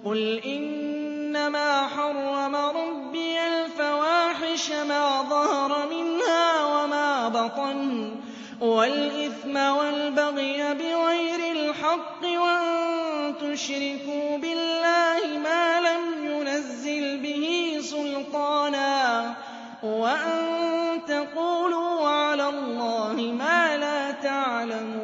قُلْ إِنَّمَا حَرَّمَ رَبِّيَ الْفَوَاحِشَ مَا ظَهَرَ مِنْهَا وَمَا بَطَنَ وَالْإِثْمَ وَالْبَغْيَ بِغَيْرِ الْحَقِّ وَأَن تُشْرِكُوا بِاللَّهِ مَا لَمْ يُنَزِّلْ بِهِ سُلْطَانًا وَأَن تَقُولُوا عَلَى اللَّهِ مَا لَا تَعْلَمُونَ